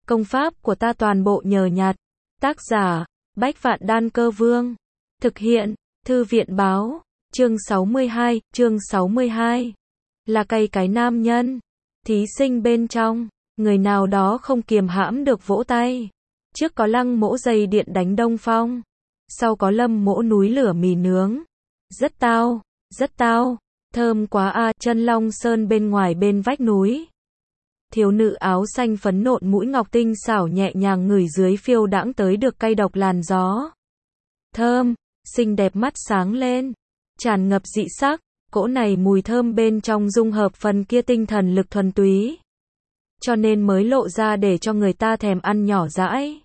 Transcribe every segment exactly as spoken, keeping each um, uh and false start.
Công pháp của ta toàn bộ nhờ nhặt. Tác giả, Bách Vạn Đan Cơ Vương. Thực hiện, Thư viện báo. Chương sáu mươi hai, chương sáu mươi hai. Là cây cái nam nhân. Thí sinh bên trong, người nào đó không kiềm hãm được vỗ tay. Trước có Lăng Mỗ dây điện đánh Đông Phong. Sau có Lâm Mỗ núi lửa mì nướng. Rất tao, rất tao. Thơm quá a, Chân Long Sơn bên ngoài bên vách núi. Thiếu nữ áo xanh phấn nộn mũi ngọc tinh xảo nhẹ nhàng ngửi dưới phiêu đãng tới được cay độc làn gió. Thơm, xinh đẹp mắt sáng lên, tràn ngập dị sắc, cỗ này mùi thơm bên trong dung hợp phần kia tinh thần lực thuần túy. Cho nên mới lộ ra để cho người ta thèm ăn nhỏ dãi.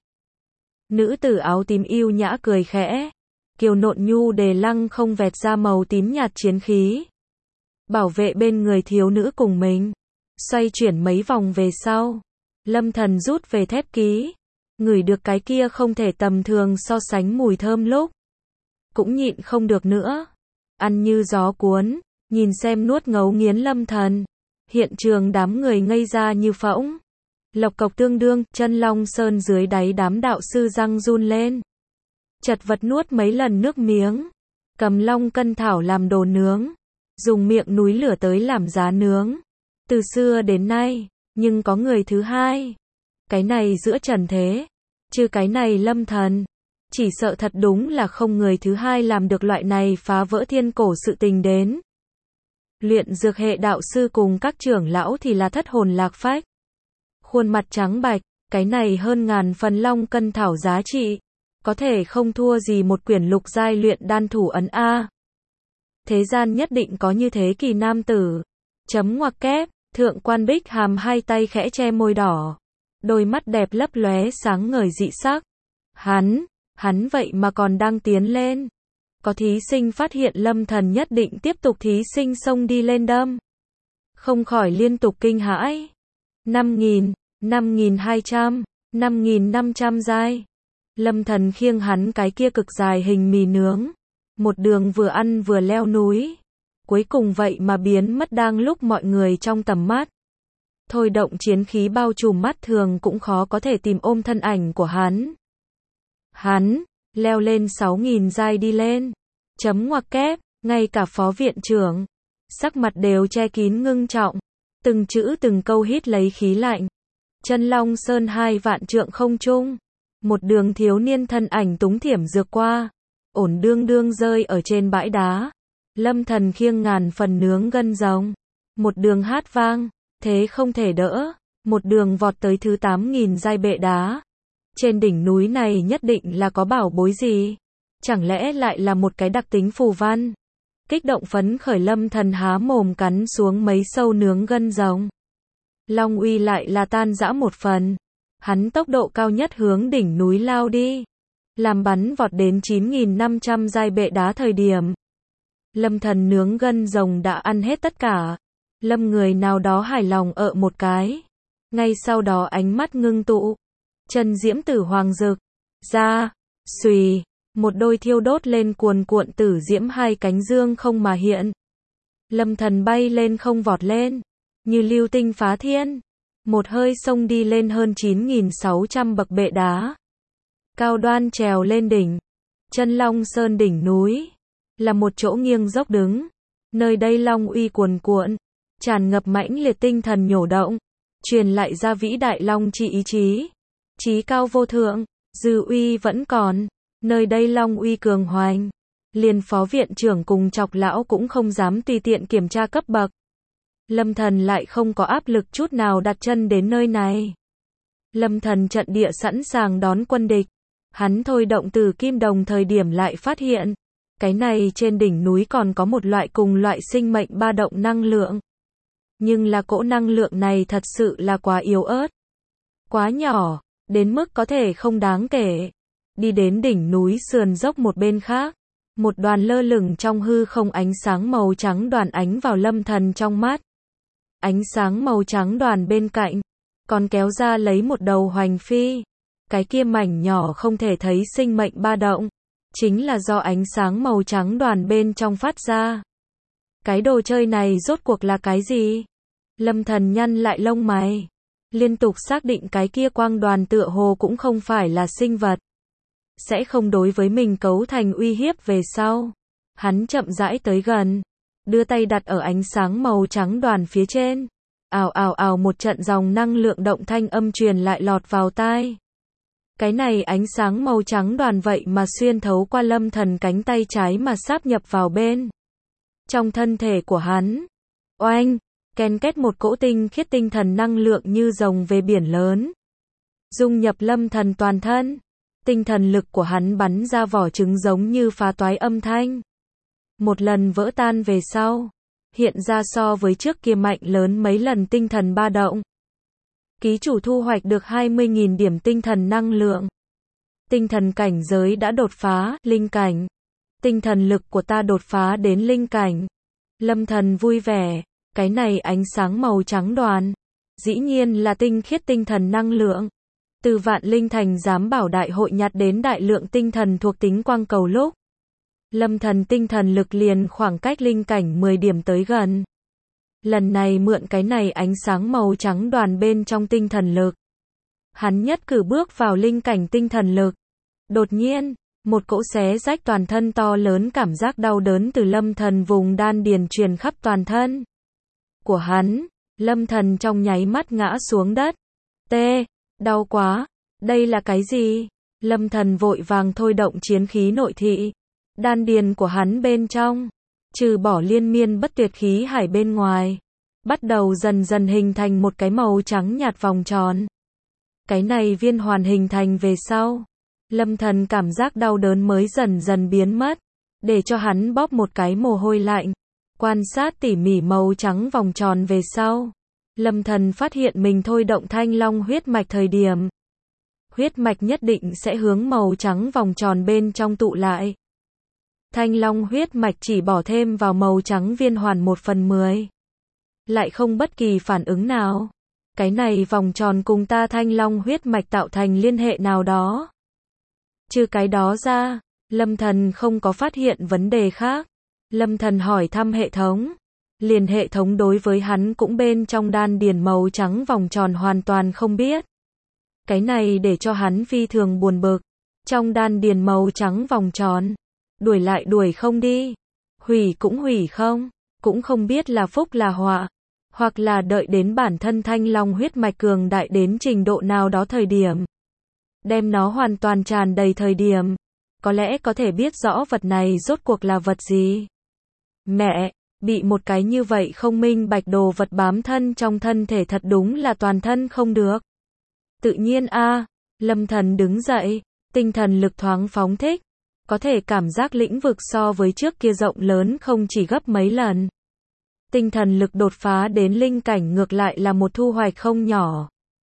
Nữ tử áo tím yêu nhã cười khẽ, kiều nộn nhu đề lăng không vẹt ra màu tím nhạt chiến khí. Bảo vệ bên người thiếu nữ cùng mình. Xoay chuyển mấy vòng về sau, Lâm Thần rút về thép ký, ngửi được cái kia không thể tầm thường so sánh mùi thơm lúc. Cũng nhịn không được nữa. Ăn như gió cuốn, nhìn xem nuốt ngấu nghiến Lâm Thần. Hiện trường đám người ngây ra như phỗng. Lộc cộc tương đương, Chân Long Sơn dưới đáy đám đạo sư răng run lên. Chật vật nuốt mấy lần nước miếng. Cầm long cân thảo làm đồ nướng. Dùng miệng núi lửa tới làm giá nướng. Từ xưa đến nay, nhưng có người thứ hai. Cái này giữa trần thế, chứ cái này Lâm Thần. Chỉ sợ thật đúng là không người thứ hai làm được loại này phá vỡ thiên cổ sự tình đến. Luyện dược hệ đạo sư cùng các trưởng lão thì là thất hồn lạc phách. Khuôn mặt trắng bạch, cái này hơn ngàn phần long cân thảo giá trị. Có thể không thua gì một quyển lục giai luyện đan thủ ấn A. Thế gian nhất định có như thế kỳ nam tử. Chấm ngoặc kép, thượng quan Bích Hàm hai tay khẽ che môi đỏ. Đôi mắt đẹp lấp lóe sáng ngời dị sắc. Hắn, hắn vậy mà còn đang tiến lên. Có thí sinh phát hiện Lâm Thần nhất định tiếp tục thí sinh xông đi lên đâm. Không khỏi liên tục kinh hãi. năm nghìn, năm nghìn hai trăm, năm nghìn năm trăm giai. Lâm Thần khiêng hắn cái kia cực dài hình mì nướng. Một đường vừa ăn vừa leo núi. Cuối cùng vậy mà biến mất đang lúc mọi người trong tầm mắt. Thôi động chiến khí bao trùm mắt thường cũng khó có thể tìm ôm thân ảnh của hắn. Hắn, leo lên sáu nghìn giai đi lên. Chấm ngoặc kép, ngay cả phó viện trưởng. Sắc mặt đều che kín ngưng trọng. Từng chữ từng câu hít lấy khí lạnh. Chân Long Sơn hai vạn trượng không trung. Một đường thiếu niên thân ảnh túng thiểm dược qua. Ổn đương đương rơi ở trên bãi đá. Lâm Thần khiêng ngàn phần nướng gân rồng. Một đường hát vang, thế không thể đỡ. Một đường vọt tới thứ tám nghìn giai bệ đá. Trên đỉnh núi này nhất định là có bảo bối gì? Chẳng lẽ lại là một cái đặc tính phù văn? Kích động phấn khởi Lâm Thần há mồm cắn xuống mấy sâu nướng gân rồng. Long uy lại là tan rã một phần. Hắn tốc độ cao nhất hướng đỉnh núi lao đi. Làm bắn vọt đến chín nghìn năm trăm giai bệ đá thời điểm. Lâm Thần nướng gân rồng đã ăn hết tất cả. Lâm người nào đó hài lòng ợ một cái. Ngay sau đó ánh mắt ngưng tụ. Chân diễm tử hoàng rực. Ra. Xùy. Một đôi thiêu đốt lên cuồn cuộn tử diễm hai cánh dương không mà hiện. Lâm Thần bay lên không vọt lên. Như lưu tinh phá thiên. Một hơi xông đi lên hơn chín nghìn sáu trăm bậc bệ đá. Cao đoan trèo lên đỉnh. Chân Long Sơn đỉnh núi. Là một chỗ nghiêng dốc đứng. Nơi đây long uy cuồn cuộn. Tràn ngập mãnh liệt tinh thần nhổ động. Truyền lại ra vĩ đại long trị ý chí. Chí cao vô thượng. Dư uy vẫn còn. Nơi đây long uy cường hoành. Liền phó viện trưởng cùng chọc lão cũng không dám tùy tiện kiểm tra cấp bậc. Lâm Thần lại không có áp lực chút nào đặt chân đến nơi này. Lâm Thần trận địa sẵn sàng đón quân địch. Hắn thôi động từ kim đồng thời điểm lại phát hiện. Cái này trên đỉnh núi còn có một loại cùng loại sinh mệnh ba động năng lượng. Nhưng là cỗ năng lượng này thật sự là quá yếu ớt. Quá nhỏ, đến mức có thể không đáng kể. Đi đến đỉnh núi sườn dốc một bên khác. Một đoàn lơ lửng trong hư không ánh sáng màu trắng đoàn ánh vào Lâm Thần trong mắt. Ánh sáng màu trắng đoàn bên cạnh. Còn kéo ra lấy một đầu hoành phi. Cái kia mảnh nhỏ không thể thấy sinh mệnh ba động. Chính là do ánh sáng màu trắng đoàn bên trong phát ra. Cái đồ chơi này rốt cuộc là cái gì? Lâm Thần nhăn lại lông mày. liên tục xác định cái kia quang đoàn tựa hồ cũng không phải là sinh vật. Sẽ không đối với mình cấu thành uy hiếp về sau. Hắn chậm rãi tới gần, đưa tay đặt ở ánh sáng màu trắng đoàn phía trên. Ào ào ào, một trận dòng năng lượng động thanh âm truyền lại lọt vào tai. Cái này ánh sáng màu trắng đoàn vậy mà xuyên thấu qua Lâm Thần cánh tay trái mà sáp nhập vào bên trong thân thể của hắn. Oanh, ken két, một cỗ tinh khiết tinh thần năng lượng như rồng về biển lớn, dung nhập Lâm Thần toàn thân. Tinh thần lực của hắn bắn ra vỏ trứng giống như phá toái âm thanh. Một lần vỡ tan về sau, hiện ra so với trước kia mạnh lớn mấy lần tinh thần ba động. Ký chủ thu hoạch được hai mươi nghìn điểm tinh thần năng lượng. Tinh thần cảnh giới đã đột phá, linh cảnh. Tinh thần lực của ta đột phá đến linh cảnh. Lâm Thần vui vẻ, cái này ánh sáng màu trắng đoàn, dĩ nhiên là tinh khiết tinh thần năng lượng. Từ Vạn Linh Thành giám bảo đại hội nhặt đến đại lượng tinh thần thuộc tính quang cầu lúc. Lâm Thần tinh thần lực liền khoảng cách linh cảnh mười điểm tới gần. Lần này mượn cái này ánh sáng màu trắng đoàn bên trong tinh thần lực. Hắn nhất cử bước vào linh cảnh tinh thần lực. Đột nhiên, một cỗ xé rách toàn thân to lớn cảm giác đau đớn từ Lâm Thần vùng đan điền truyền khắp toàn thân của hắn. Lâm Thần trong nháy mắt ngã xuống đất. Tê, đau quá, đây là cái gì? Lâm Thần vội vàng thôi động chiến khí nội thị. Đan điền của hắn bên trong, trừ bỏ liên miên bất tuyệt khí hải bên ngoài, bắt đầu dần dần hình thành một cái màu trắng nhạt vòng tròn. Cái này viên hoàn hình thành về sau, Lâm Thần cảm giác đau đớn mới dần dần biến mất, để cho hắn bóp một cái mồ hôi lạnh. Quan sát tỉ mỉ màu trắng vòng tròn về sau, Lâm Thần phát hiện mình thôi động Thanh Long huyết mạch thời điểm, huyết mạch nhất định sẽ hướng màu trắng vòng tròn bên trong tụ lại. Thanh Long huyết mạch chỉ bỏ thêm vào màu trắng viên hoàn một phần mười. Lại không bất kỳ phản ứng nào. Cái này vòng tròn cùng ta Thanh Long huyết mạch tạo thành liên hệ nào đó. Trừ cái đó ra, Lâm Thần không có phát hiện vấn đề khác. Lâm Thần hỏi thăm hệ thống. Liền hệ thống đối với hắn cũng bên trong đan điền màu trắng vòng tròn hoàn toàn không biết. Cái này để cho hắn phi thường buồn bực. Trong đan điền màu trắng vòng tròn, đuổi lại đuổi không đi, hủy cũng hủy không, cũng không biết là phúc là họa, hoặc là đợi đến bản thân Thanh Long huyết mạch cường đại đến trình độ nào đó thời điểm, đem nó hoàn toàn tràn đầy thời điểm, có lẽ có thể biết rõ vật này rốt cuộc là vật gì. Mẹ, bị một cái như vậy không minh bạch đồ vật bám thân trong thân thể thật đúng là toàn thân không được. Tự nhiên a, Lâm Thần đứng dậy, tinh thần lực thoáng phóng thích. Có thể cảm giác lĩnh vực so với trước kia rộng lớn không chỉ gấp mấy lần. Tinh thần lực đột phá đến linh cảnh ngược lại là một thu hoạch không nhỏ.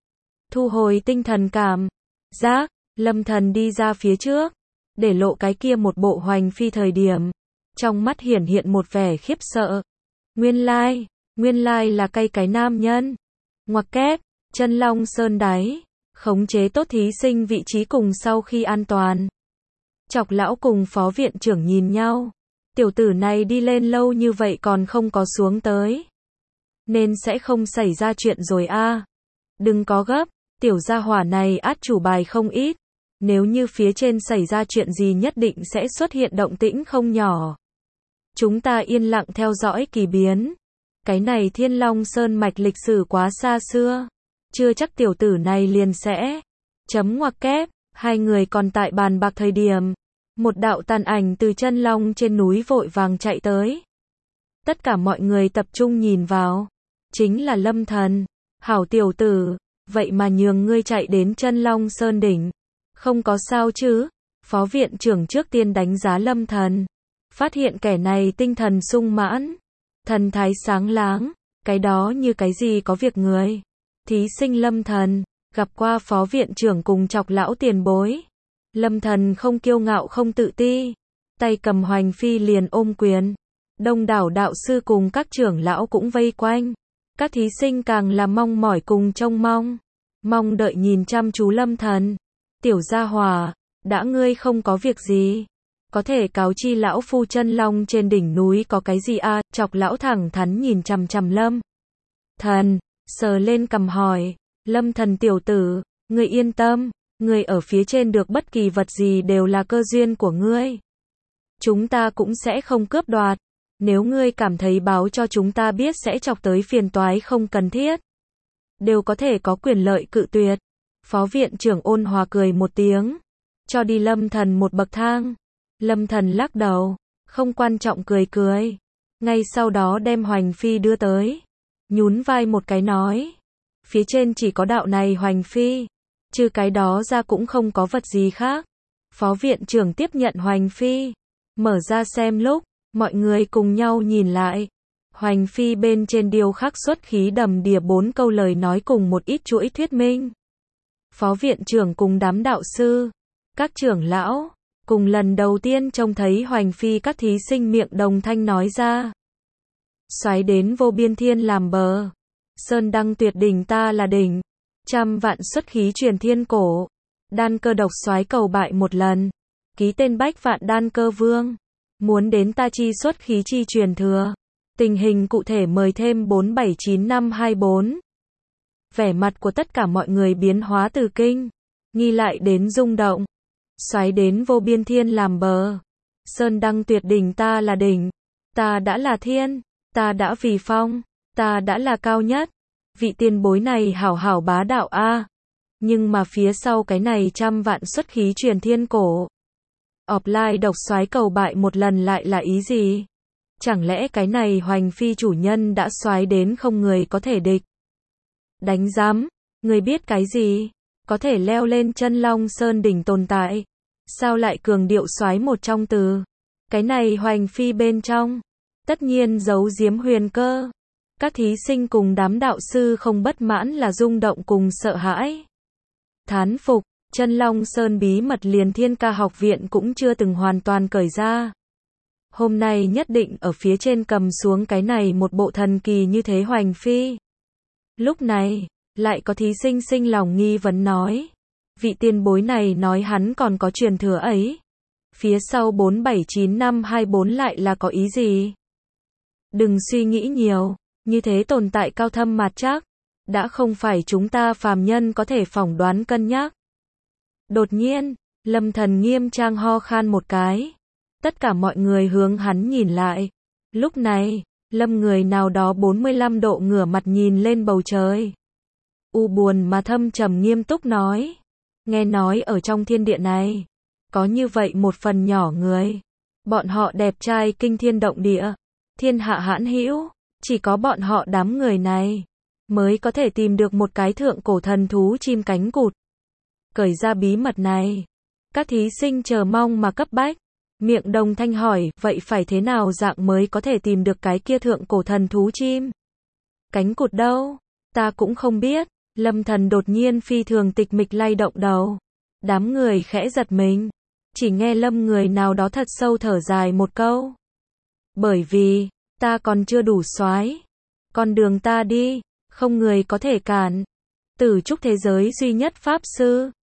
Thu hồi tinh thần cảm giác, Lâm Thần đi ra phía trước, để lộ cái kia một bộ hoành phi thời điểm. Trong mắt hiển hiện một vẻ khiếp sợ. Nguyên lai, nguyên lai là cây cái nam nhân. Ngoặc kép, Chân Long Sơn đáy, khống chế tốt thí sinh vị trí cùng sau khi an toàn. Chọc lão cùng phó viện trưởng nhìn nhau. Tiểu tử này đi lên lâu như vậy còn không có xuống tới. Nên sẽ không xảy ra chuyện rồi a. À. Đừng có gấp, tiểu gia hỏa này át chủ bài không ít. Nếu như phía trên xảy ra chuyện gì nhất định sẽ xuất hiện động tĩnh không nhỏ. Chúng ta yên lặng theo dõi kỳ biến. Cái này Thiên Long Sơn mạch lịch sử quá xa xưa. Chưa chắc tiểu tử này liền sẽ. Chấm ngoặc kép. Hai người còn tại bàn bạc thời điểm, một đạo tàn ảnh từ chân long trên núi vội vàng chạy tới. Tất cả mọi người tập trung nhìn vào, chính là Lâm Thần. Hảo tiểu tử, vậy mà nhường ngươi chạy đến Chân Long Sơn đỉnh, không có sao chứ? Phó viện trưởng trước tiên đánh giá Lâm Thần, phát hiện kẻ này tinh thần sung mãn, thần thái sáng láng, cái đó như cái gì có việc người. Thí sinh Lâm Thần gặp qua phó viện trưởng cùng Chọc lão tiền bối. Lâm Thần không kiêu ngạo không tự ti, tay cầm hoành phi liền ôm quyền. Đông đảo đạo sư cùng các trưởng lão cũng vây quanh. Các thí sinh càng là mong mỏi cùng trông mong, mong đợi nhìn chăm chú Lâm Thần. Tiểu gia hỏa, đã ngươi không có việc gì, có thể cáo chi lão phu Chân Long trên đỉnh núi có cái gì a? À? Chọc lão thẳng thắn nhìn chằm chằm Lâm Thần, sờ lên cằm hỏi. Lâm Thần tiểu tử, ngươi yên tâm, ngươi ở phía trên được bất kỳ vật gì đều là cơ duyên của ngươi. Chúng ta cũng sẽ không cướp đoạt. Nếu ngươi cảm thấy báo cho chúng ta biết sẽ chọc tới phiền toái không cần thiết, đều có thể có quyền lợi cự tuyệt. Phó viện trưởng ôn hòa cười một tiếng, cho đi Lâm Thần một bậc thang. Lâm Thần lắc đầu, không quan trọng cười cười. Ngay sau đó đem Hoành Phi đưa tới, nhún vai một cái nói, phía trên chỉ có đạo này Hoành Phi, trừ cái đó ra cũng không có vật gì khác. Phó viện trưởng tiếp nhận Hoành Phi, mở ra xem lúc, mọi người cùng nhau nhìn lại. Hoành Phi bên trên điêu khắc xuất khí đầm đìa bốn câu lời nói cùng một ít chuỗi thuyết minh. Phó viện trưởng cùng đám đạo sư, các trưởng lão, cùng lần đầu tiên trông thấy Hoành Phi các thí sinh miệng đồng thanh nói ra. Xoáy đến vô biên thiên làm bờ, sơn đăng tuyệt đỉnh ta là đỉnh, trăm vạn xuất khí truyền thiên cổ, đan cơ độc xoáy cầu bại một lần, ký tên bách vạn đan cơ vương, muốn đến ta chi xuất khí chi truyền thừa. Tình hình cụ thể mời thêm bốn bảy chín năm hai bốn. Vẻ mặt của tất cả mọi người biến hóa từ kinh, nghi lại đến rung động. Xoáy đến vô biên thiên làm bờ, sơn đăng tuyệt đỉnh ta là đỉnh, ta đã là thiên, ta đã vì phong, ta đã là cao nhất. Vị tiền bối này hảo hảo bá đạo a. Nhưng mà phía sau cái này trăm vạn xuất khí truyền thiên cổ, offline độc xoáy cầu bại một lần lại là ý gì? Chẳng lẽ cái này Hoành Phi chủ nhân đã xoáy đến không người có thể địch? Đánh giám, người biết cái gì? Có thể leo lên chân Long Sơn đỉnh tồn tại, sao lại cường điệu xoáy một trong từ? Cái này Hoành Phi bên trong, tất nhiên giấu giếm huyền cơ. Các thí sinh cùng đám đạo sư không bất mãn là rung động cùng sợ hãi. Thán phục, chân Long Sơn bí mật liền Thiên Ca học viện cũng chưa từng hoàn toàn cởi ra. Hôm nay nhất định ở phía trên cầm xuống cái này một bộ thần kỳ như thế Hoành Phi. Lúc này, lại có thí sinh sinh lòng nghi vấn nói, vị tiền bối này nói hắn còn có truyền thừa ấy. Phía sau bốn bảy chín năm hai bốn lại là có ý gì? Đừng suy nghĩ nhiều, như thế tồn tại cao thâm mạt chắc, đã không phải chúng ta phàm nhân có thể phỏng đoán cân nhắc. Đột nhiên, Lâm Thần nghiêm trang ho khan một cái. Tất cả mọi người hướng hắn nhìn lại. Lúc này, Lâm người nào đó bốn mươi lăm độ ngửa mặt nhìn lên bầu trời. U buồn mà thâm trầm nghiêm túc nói. Nghe nói ở trong thiên địa này, có như vậy một phần nhỏ người. Bọn họ đẹp trai kinh thiên động địa, thiên hạ hãn hữu, chỉ có bọn họ đám người này mới có thể tìm được một cái thượng cổ thần thú chim cánh cụt. Cởi ra bí mật này, các thí sinh chờ mong mà cấp bách. Miệng đồng thanh hỏi, vậy phải thế nào dạng mới có thể tìm được cái kia thượng cổ thần thú chim cánh cụt đâu? Ta cũng không biết. Lâm Thần đột nhiên phi thường tịch mịch lay động đầu. Đám người khẽ giật mình. Chỉ nghe Lâm người nào đó thật sâu thở dài một câu. Bởi vì, ta còn chưa đủ soái. Con đường ta đi, không người có thể cản. Tử trúc thế giới duy nhất pháp sư,